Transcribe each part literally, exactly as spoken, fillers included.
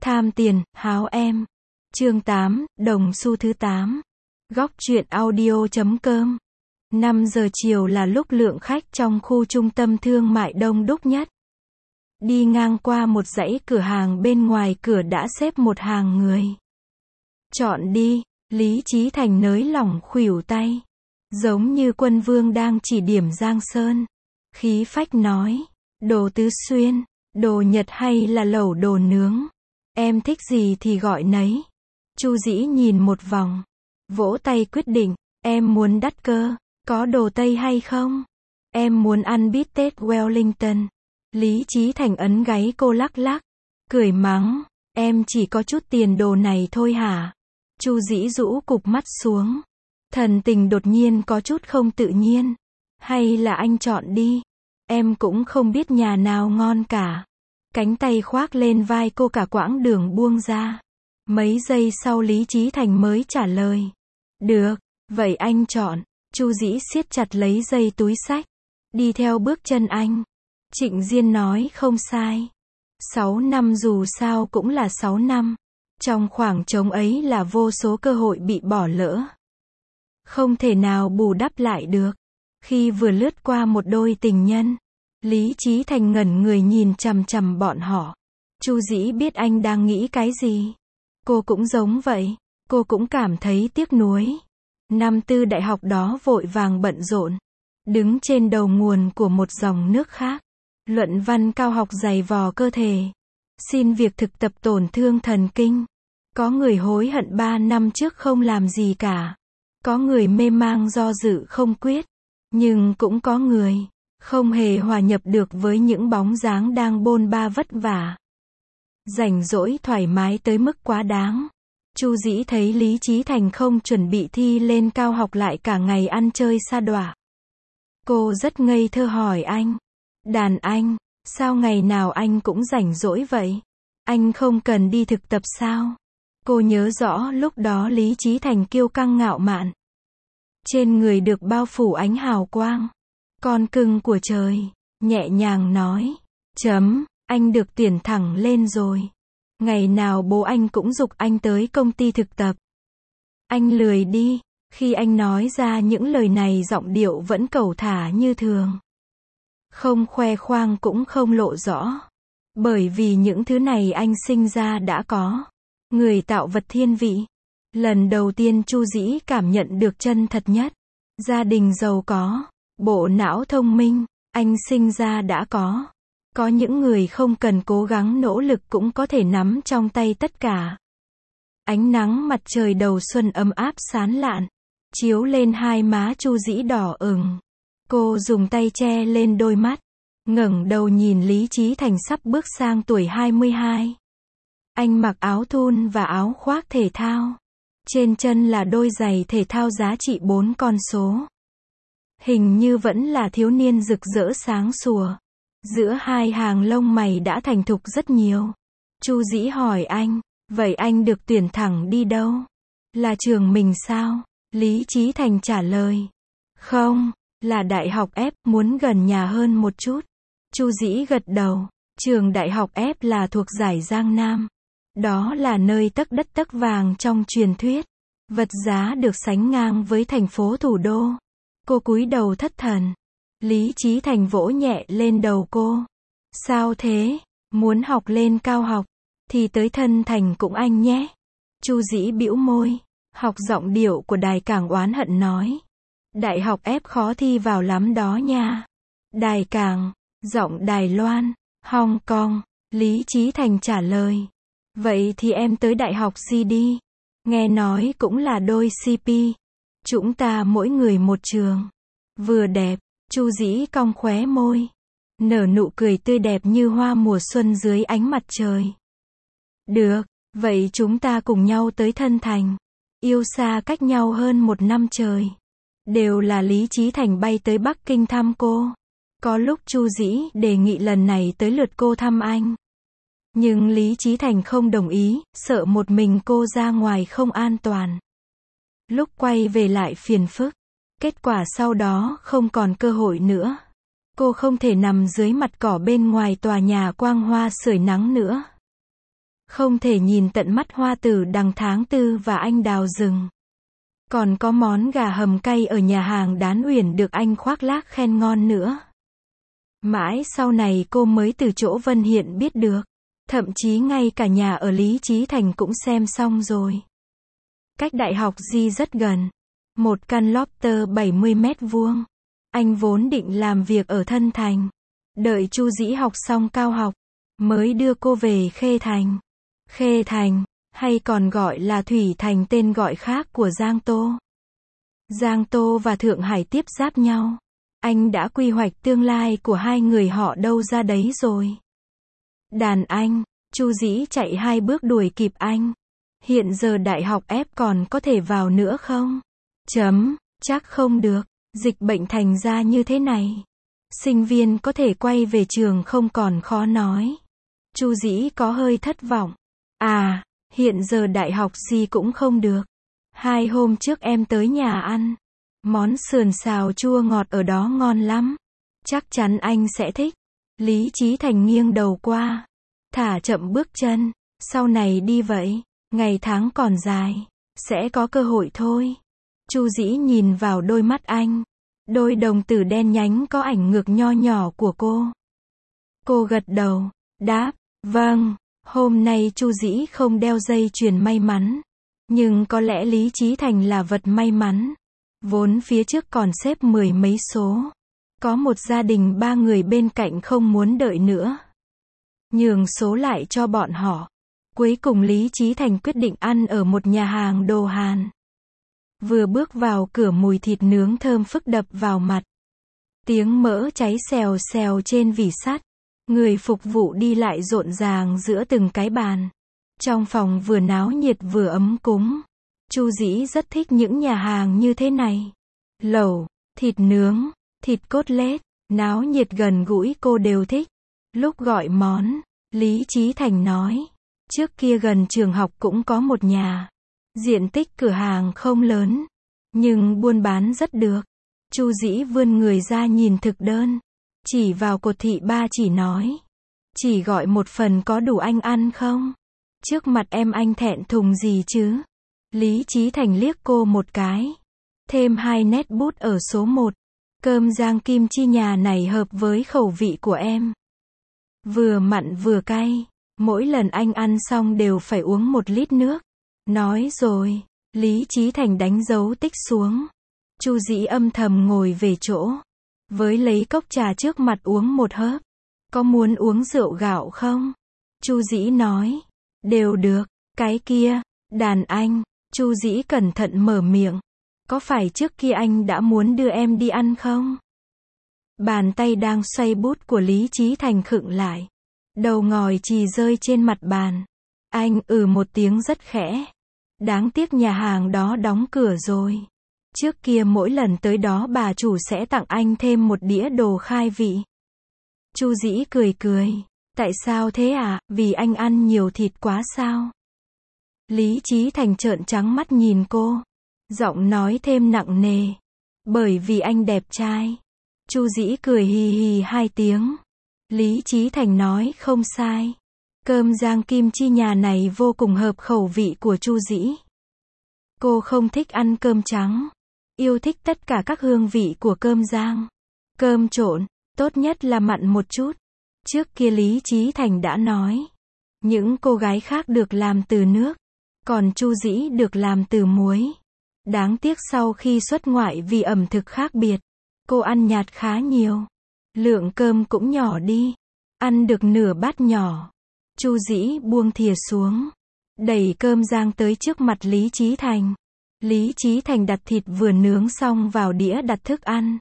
Tham tiền, háo em. Chương tám, đồng xu thứ tám. Góc truyện audio chấm com. năm giờ chiều là lúc lượng khách trong khu trung tâm thương mại đông đúc nhất. Đi ngang qua một dãy cửa hàng bên ngoài cửa đã xếp một hàng người. Chọn đi, Lý Chí Thành nới lỏng khuỷu tay. Giống như quân vương đang chỉ điểm Giang Sơn. Khí phách nói, đồ tứ xuyên, đồ Nhật hay là lẩu đồ nướng. Em thích gì thì gọi nấy. Chu Dĩ nhìn một vòng. Vỗ tay quyết định, em muốn đắt cơ, có đồ Tây hay không? Em muốn ăn bít tết Wellington. Lý Chí Thành ấn gáy cô lắc lắc. Cười mắng, em chỉ có chút tiền đồ này thôi hả? Chu Dĩ rũ cụp mắt xuống. Thần tình đột nhiên có chút không tự nhiên. Hay là anh chọn đi. Em cũng không biết nhà nào ngon cả. Cánh tay khoác lên vai cô cả quãng đường buông ra. Mấy giây sau Lý Chí Thành mới trả lời. Được, vậy anh chọn. Chu Dĩ siết chặt lấy dây túi xách. Đi theo bước chân anh. Trịnh Diên nói không sai. Sáu năm dù sao cũng là sáu năm. Trong khoảng trống ấy là vô số cơ hội bị bỏ lỡ. Không thể nào bù đắp lại được. Khi vừa lướt qua một đôi tình nhân, Lý Chí Thành ngẩn người nhìn chằm chằm bọn họ. Chu Dĩ biết anh đang nghĩ cái gì. Cô cũng giống vậy. Cô cũng cảm thấy tiếc nuối. Năm tư đại học đó vội vàng bận rộn. Đứng trên đầu nguồn của một dòng nước khác. Luận văn cao học dày vò cơ thể. Xin việc thực tập tổn thương thần kinh. Có người hối hận ba năm trước không làm gì cả. Có người mê mang do dự không quyết. Nhưng cũng có người không hề hòa nhập được với những bóng dáng đang bôn ba vất vả. Rảnh rỗi thoải mái tới mức quá đáng. Chu Dĩ thấy Lý Chí Thành không chuẩn bị thi lên cao học lại cả ngày ăn chơi sa đọa. Cô rất ngây thơ hỏi anh. Đàn anh, sao ngày nào anh cũng rảnh rỗi vậy? Anh không cần đi thực tập sao? Cô nhớ rõ lúc đó Lý Chí Thành kiêu căng ngạo mạn. Trên người được bao phủ ánh hào quang. Con cưng của trời, nhẹ nhàng nói. Chấm, anh được tuyển thẳng lên rồi. Ngày nào bố anh cũng giục anh tới công ty thực tập. Anh lười đi. Khi anh nói ra những lời này giọng điệu vẫn cẩu thả như thường. Không khoe khoang cũng không lộ rõ. Bởi vì những thứ này anh sinh ra đã có. Người tạo vật thiên vị. Lần đầu tiên Chu Dĩ cảm nhận được chân thật nhất. Gia đình giàu có. Bộ não thông minh. Anh sinh ra đã có. Có những người không cần cố gắng nỗ lực cũng có thể nắm trong tay tất cả. Ánh nắng mặt trời đầu xuân ấm áp sáng lạn. Chiếu lên hai má Chu Dĩ đỏ ửng. Cô dùng tay che lên đôi mắt. Ngẩng đầu nhìn Lý Chí Thành sắp bước sang tuổi hai mươi hai. Anh mặc áo thun và áo khoác thể thao. Trên chân là đôi giày thể thao giá trị bốn con số. Hình như vẫn là thiếu niên rực rỡ sáng sủa. Giữa hai hàng lông mày đã thành thục rất nhiều. Chu Dĩ hỏi anh, vậy anh được tuyển thẳng đi đâu? Là trường mình sao? Lý Chí Thành trả lời. Không, là đại học F, muốn gần nhà hơn một chút. Chu Dĩ gật đầu. Trường đại học F là thuộc giải Giang Nam. Đó là nơi tấc đất tấc vàng trong truyền thuyết. Vật giá được sánh ngang với thành phố thủ đô. Cô cúi đầu thất thần. Lý Chí Thành vỗ nhẹ lên đầu cô. Sao thế? Muốn học lên cao học, thì tới Thân Thành cũng anh nhé. Chu Dĩ bĩu môi. Học giọng điệu của Đài Cảng oán hận nói. Đại học F khó thi vào lắm đó nha. Đài Cảng, giọng Đài Loan, Hong Kong. Lý Chí Thành trả lời. Vậy thì em tới đại học gì đi? Nghe nói cũng là đôi xê pê. Chúng ta mỗi người một trường. Vừa đẹp. Chu Dĩ cong khóe môi. Nở nụ cười tươi đẹp như hoa mùa xuân dưới ánh mặt trời. Được, vậy chúng ta cùng nhau tới Thân Thành. Yêu xa cách nhau hơn một năm trời. Đều là Lý Chí Thành bay tới Bắc Kinh thăm cô. Có lúc Chu Dĩ đề nghị lần này tới lượt cô thăm anh. Nhưng Lý Chí Thành không đồng ý, sợ một mình cô ra ngoài không an toàn. Lúc quay về lại phiền phức. Kết quả sau đó không còn cơ hội nữa. Cô không thể nằm dưới mặt cỏ bên ngoài tòa nhà quang hoa sưởi nắng nữa. Không thể nhìn tận mắt hoa tử đằng tháng tư và anh đào rừng. Còn có món gà hầm cay ở nhà hàng Đán Uyển được anh khoác lác khen ngon nữa. Mãi sau này cô mới từ chỗ Vân Hiện biết được. Thậm chí ngay cả nhà ở Lý Chí Thành cũng xem xong rồi. Cách đại học Di rất gần. Một căn lofter bảy mươi mét vuông. Anh vốn định làm việc ở Thân Thành. Đợi Chu Dĩ học xong cao học, mới đưa cô về Khê Thành. Khê Thành, hay còn gọi là Thủy Thành, tên gọi khác của Giang Tô. Giang Tô và Thượng Hải tiếp giáp nhau. Anh đã quy hoạch tương lai của hai người họ đâu ra đấy rồi. Đàn anh, Chu Dĩ chạy hai bước đuổi kịp anh. Hiện giờ đại học ép còn có thể vào nữa không? Chấm, chắc không được. Dịch bệnh thành ra như thế này. Sinh viên có thể quay về trường không còn khó nói. Chu Dĩ có hơi thất vọng. À, hiện giờ đại học gì cũng không được. Hai hôm trước em tới nhà ăn. Món sườn xào chua ngọt ở đó ngon lắm. Chắc chắn anh sẽ thích. Lý Chí Thành nghiêng đầu qua. Thả chậm bước chân. Sau này đi vậy. Ngày tháng còn dài. Sẽ có cơ hội thôi. Chu Dĩ nhìn vào đôi mắt anh. Đôi đồng tử đen nhánh có ảnh ngược nho nhỏ của cô. Cô gật đầu. Đáp. Vâng. Hôm nay Chu Dĩ không đeo dây chuyền may mắn. Nhưng có lẽ Lý Chí Thành là vật may mắn. Vốn phía trước còn xếp mười mấy số. Có một gia đình ba người bên cạnh không muốn đợi nữa. Nhường số lại cho bọn họ. Cuối cùng Lý Chí Thành quyết định ăn ở một nhà hàng đồ Hàn. Vừa bước vào cửa mùi thịt nướng thơm phức đập vào mặt. Tiếng mỡ cháy xèo xèo trên vỉ sắt. Người phục vụ đi lại rộn ràng giữa từng cái bàn. Trong phòng vừa náo nhiệt vừa ấm cúng. Chu Dĩ rất thích những nhà hàng như thế này. Lẩu, thịt nướng, thịt cốt lết, náo nhiệt gần gũi cô đều thích. Lúc gọi món, Lý Chí Thành nói. Trước kia gần trường học cũng có một nhà. Diện tích cửa hàng không lớn. Nhưng buôn bán rất được. Chu Dĩ vươn người ra nhìn thực đơn. Chỉ vào cột thị ba chỉ nói. Chỉ gọi một phần có đủ anh ăn không? Trước mặt em anh thẹn thùng gì chứ? Lý Chí Thành liếc cô một cái. Thêm hai nét bút ở số một. Cơm rang kim chi nhà này hợp với khẩu vị của em. Vừa mặn vừa cay. Mỗi lần anh ăn xong đều phải uống một lít nước. Nói rồi. Lý Chí Thành đánh dấu tích xuống. Chu Dĩ âm thầm ngồi về chỗ. Với lấy cốc trà trước mặt uống một hớp. Có muốn uống rượu gạo không? Chu Dĩ nói. Đều được. Cái kia. Đàn anh. Chu Dĩ cẩn thận mở miệng. Có phải trước kia anh đã muốn đưa em đi ăn không? Bàn tay đang xoay bút của Lý Chí Thành khựng lại. Đầu ngòi chì rơi trên mặt bàn. Anh ừ một tiếng rất khẽ. Đáng tiếc nhà hàng đó đóng cửa rồi. Trước kia mỗi lần tới đó bà chủ sẽ tặng anh thêm một đĩa đồ khai vị. Chu Dĩ cười cười. Tại sao thế à? Vì anh ăn nhiều thịt quá sao? Lý Chí Thành trợn trắng mắt nhìn cô. Giọng nói thêm nặng nề. Bởi vì anh đẹp trai. Chu Dĩ cười hì hì hai tiếng. Lý Chí Thành nói không sai. Cơm rang kim chi nhà này vô cùng hợp khẩu vị của Chu Dĩ. Cô không thích ăn cơm trắng. Yêu thích tất cả các hương vị của cơm rang. Cơm trộn, tốt nhất là mặn một chút. Trước kia Lý Chí Thành đã nói. Những cô gái khác được làm từ nước. Còn Chu Dĩ được làm từ muối. Đáng tiếc sau khi xuất ngoại vì ẩm thực khác biệt. Cô ăn nhạt khá nhiều. Lượng cơm cũng nhỏ đi. Ăn được nửa bát nhỏ. Chu Dĩ buông thìa xuống. Đẩy cơm rang tới trước mặt Lý Chí Thành. Lý Chí Thành đặt thịt vừa nướng xong vào đĩa đặt thức ăn.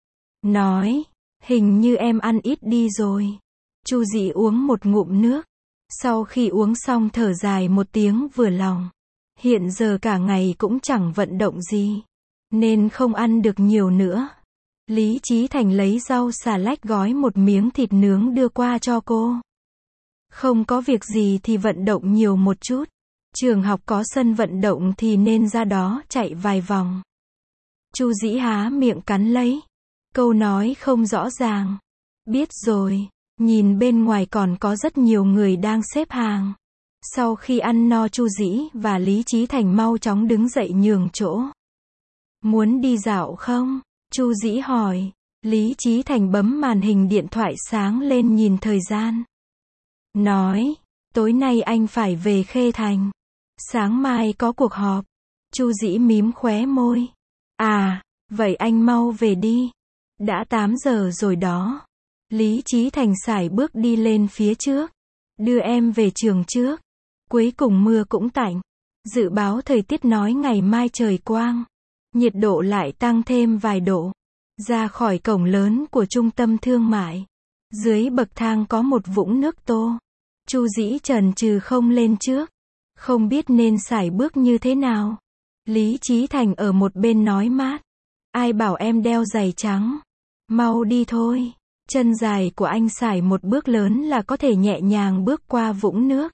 Nói. Hình như em ăn ít đi rồi. Chu Dĩ uống một ngụm nước. Sau khi uống xong thở dài một tiếng vừa lòng. Hiện giờ cả ngày cũng chẳng vận động gì. Nên không ăn được nhiều nữa. Lý Chí Thành lấy rau xà lách gói một miếng thịt nướng đưa qua cho cô. Không có việc gì thì vận động nhiều một chút. Trường học có sân vận động thì nên ra đó chạy vài vòng. Chu Dĩ há miệng cắn lấy. Câu nói không rõ ràng. Biết rồi. Nhìn bên ngoài còn có rất nhiều người đang xếp hàng. Sau khi ăn no Chu Dĩ và Lý Chí Thành mau chóng đứng dậy nhường chỗ. Muốn đi dạo không? Chu Dĩ hỏi. Lý Chí Thành bấm màn hình điện thoại sáng lên nhìn thời gian. Nói, tối nay anh phải về Khê Thành. Sáng mai có cuộc họp. Chu Dĩ mím khóe môi. À, vậy anh mau về đi. Đã tám giờ rồi đó. Lý Chí Thành sải bước đi lên phía trước. Đưa em về trường trước. Cuối cùng mưa cũng tạnh. Dự báo thời tiết nói ngày mai trời quang. Nhiệt độ lại tăng thêm vài độ. Ra khỏi cổng lớn của trung tâm thương mại. Dưới bậc thang có một vũng nước tô. Chu Dĩ chần chừ không lên trước. Không biết nên sải bước như thế nào. Lý Chí Thành ở một bên nói mát. Ai bảo em đeo giày trắng. Mau đi thôi. Chân dài của anh sải một bước lớn là có thể nhẹ nhàng bước qua vũng nước.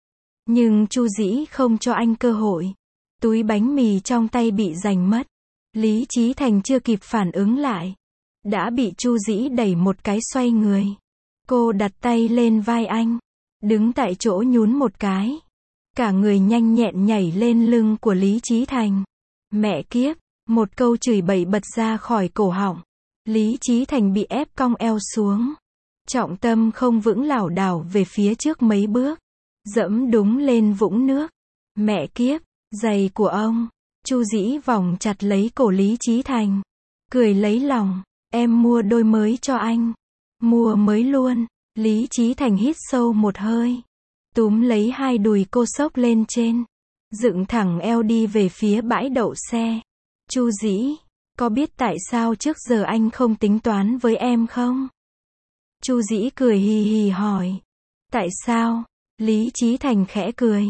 Nhưng Chu Dĩ không cho anh cơ hội. Túi bánh mì trong tay bị giành mất. Lý Chí Thành chưa kịp phản ứng lại. Đã bị Chu Dĩ đẩy một cái xoay người. Cô đặt tay lên vai anh. Đứng tại chỗ nhún một cái. Cả người nhanh nhẹn nhảy lên lưng của Lý Chí Thành. Mẹ kiếp, một câu chửi bậy bật ra khỏi cổ họng. Lý Chí Thành bị ép cong eo xuống. Trọng tâm không vững lảo đảo về phía trước mấy bước. Dẫm đúng lên vũng nước. Mẹ kiếp, giày của ông. Chu Dĩ vòng chặt lấy cổ Lý Chí Thành. Cười lấy lòng. Em mua đôi mới cho anh. Mua mới luôn. Lý Chí Thành hít sâu một hơi. Túm lấy hai đùi cô xốc lên trên. Dựng thẳng eo đi về phía bãi đậu xe. Chu Dĩ, có biết tại sao trước giờ anh không tính toán với em không? Chu Dĩ cười hì hì hỏi. Tại sao? Lý Chí Thành khẽ cười.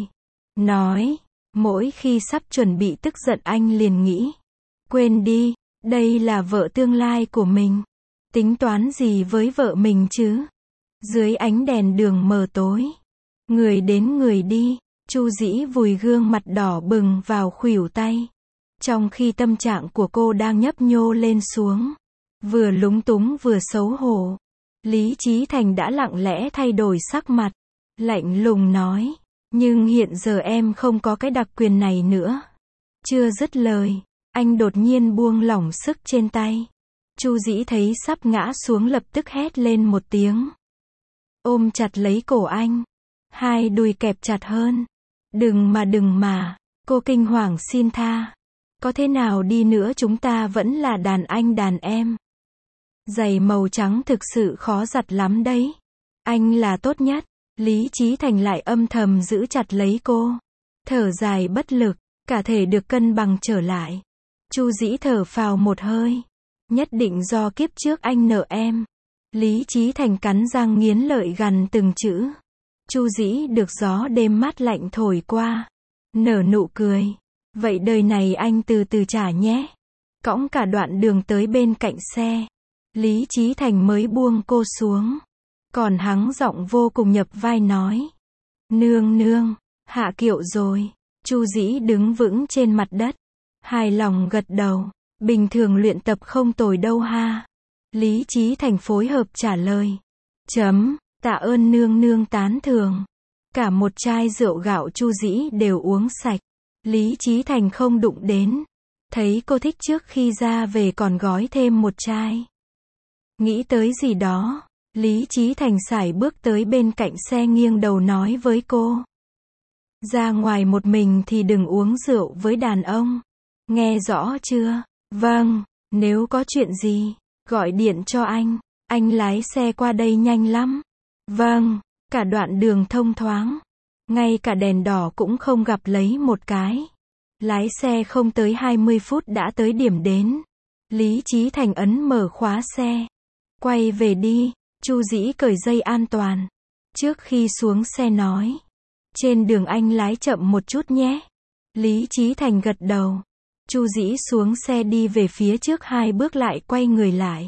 Nói, mỗi khi sắp chuẩn bị tức giận anh liền nghĩ. Quên đi, đây là vợ tương lai của mình. Tính toán gì với vợ mình chứ? Dưới ánh đèn đường mờ tối. Người đến người đi. Chu Dĩ vùi gương mặt đỏ bừng vào khuỷu tay. Trong khi tâm trạng của cô đang nhấp nhô lên xuống. Vừa lúng túng vừa xấu hổ. Lý Chí Thành đã lặng lẽ thay đổi sắc mặt. Lạnh lùng nói. Nhưng hiện giờ em không có cái đặc quyền này nữa. Chưa dứt lời. Anh đột nhiên buông lỏng sức trên tay. Chu Dĩ thấy sắp ngã xuống lập tức hét lên một tiếng. Ôm chặt lấy cổ anh. Hai đùi kẹp chặt hơn. Đừng mà đừng mà. Cô kinh hoàng xin tha. Có thế nào đi nữa chúng ta vẫn là đàn anh đàn em. Giày màu trắng thực sự khó giặt lắm đấy. Anh là tốt nhất. Lý Chí Thành lại âm thầm giữ chặt lấy cô. Thở dài bất lực. Cả thể được cân bằng trở lại. Chu Dĩ thở phào một hơi. Nhất định do kiếp trước anh nợ em. Lý Chí Thành cắn răng nghiến lợi gằn từng chữ. Chu Dĩ được gió đêm mát lạnh thổi qua. Nở nụ cười. Vậy đời này anh từ từ trả nhé. Cõng cả đoạn đường tới bên cạnh xe. Lý Chí Thành mới buông cô xuống. Còn hắng giọng vô cùng nhập vai nói. Nương nương, hạ kiệu rồi. Chu Dĩ đứng vững trên mặt đất. Hài lòng gật đầu. Bình thường luyện tập không tồi đâu ha. Lý Chí Thành phối hợp trả lời. Chấm, tạ ơn nương nương tán thưởng. Cả một chai rượu gạo Chu Dĩ đều uống sạch. Lý Chí Thành không đụng đến. Thấy cô thích trước khi ra về còn gói thêm một chai. Nghĩ tới gì đó. Lý Chí Thành sải bước tới bên cạnh xe nghiêng đầu nói với cô. Ra ngoài một mình thì đừng uống rượu với đàn ông. Nghe rõ chưa? Vâng, nếu có chuyện gì, gọi điện cho anh. Anh lái xe qua đây nhanh lắm. Vâng, cả đoạn đường thông thoáng. Ngay cả đèn đỏ cũng không gặp lấy một cái. Lái xe không tới hai mươi phút đã tới điểm đến. Lý Chí Thành ấn mở khóa xe. Quay về đi. Chu Dĩ cởi dây an toàn. Trước khi xuống xe nói. Trên đường anh lái chậm một chút nhé. Lý Chí Thành gật đầu. Chu Dĩ xuống xe đi về phía trước hai bước lại quay người lại.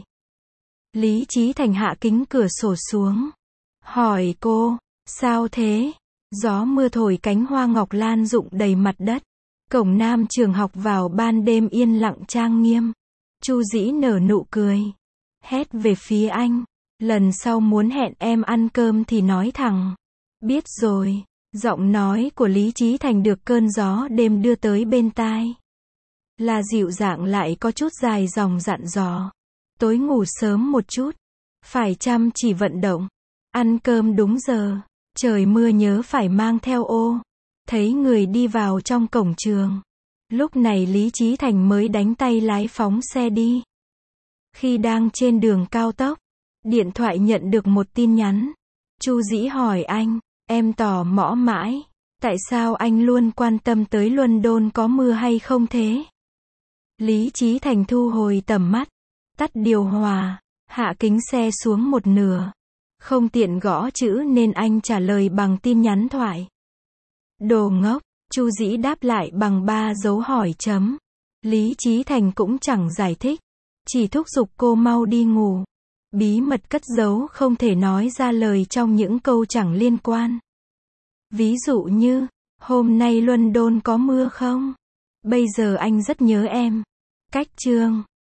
Lý Chí Thành hạ kính cửa sổ xuống. Hỏi cô, sao thế? Gió mưa thổi cánh hoa ngọc lan rụng đầy mặt đất. Cổng nam trường học vào ban đêm yên lặng trang nghiêm. Chu Dĩ nở nụ cười. Hét về phía anh. Lần sau muốn hẹn em ăn cơm thì nói thẳng. Biết rồi. Giọng nói của Lý Chí Thành được cơn gió đêm đưa tới bên tai. Là dịu dàng lại có chút dài dòng dặn dò. Tối ngủ sớm một chút. Phải chăm chỉ vận động. Ăn cơm đúng giờ. Trời mưa nhớ phải mang theo ô. Thấy người đi vào trong cổng trường. Lúc này Lý Chí Thành mới đánh tay lái phóng xe đi. Khi đang trên đường cao tốc, điện thoại nhận được một tin nhắn. Chu Dĩ hỏi anh, em tò mò mãi, tại sao anh luôn quan tâm tới London có mưa hay không thế? Lý Chí Thành thu hồi tầm mắt, tắt điều hòa, hạ kính xe xuống một nửa. Không tiện gõ chữ nên anh trả lời bằng tin nhắn thoại. Đồ ngốc, Chu Dĩ đáp lại bằng ba dấu hỏi chấm. Lý Chí Thành cũng chẳng giải thích, chỉ thúc giục cô mau đi ngủ. Bí mật cất giấu không thể nói ra lời trong những câu chẳng liên quan. Ví dụ như, hôm nay London có mưa không? Bây giờ anh rất nhớ em. Cách chương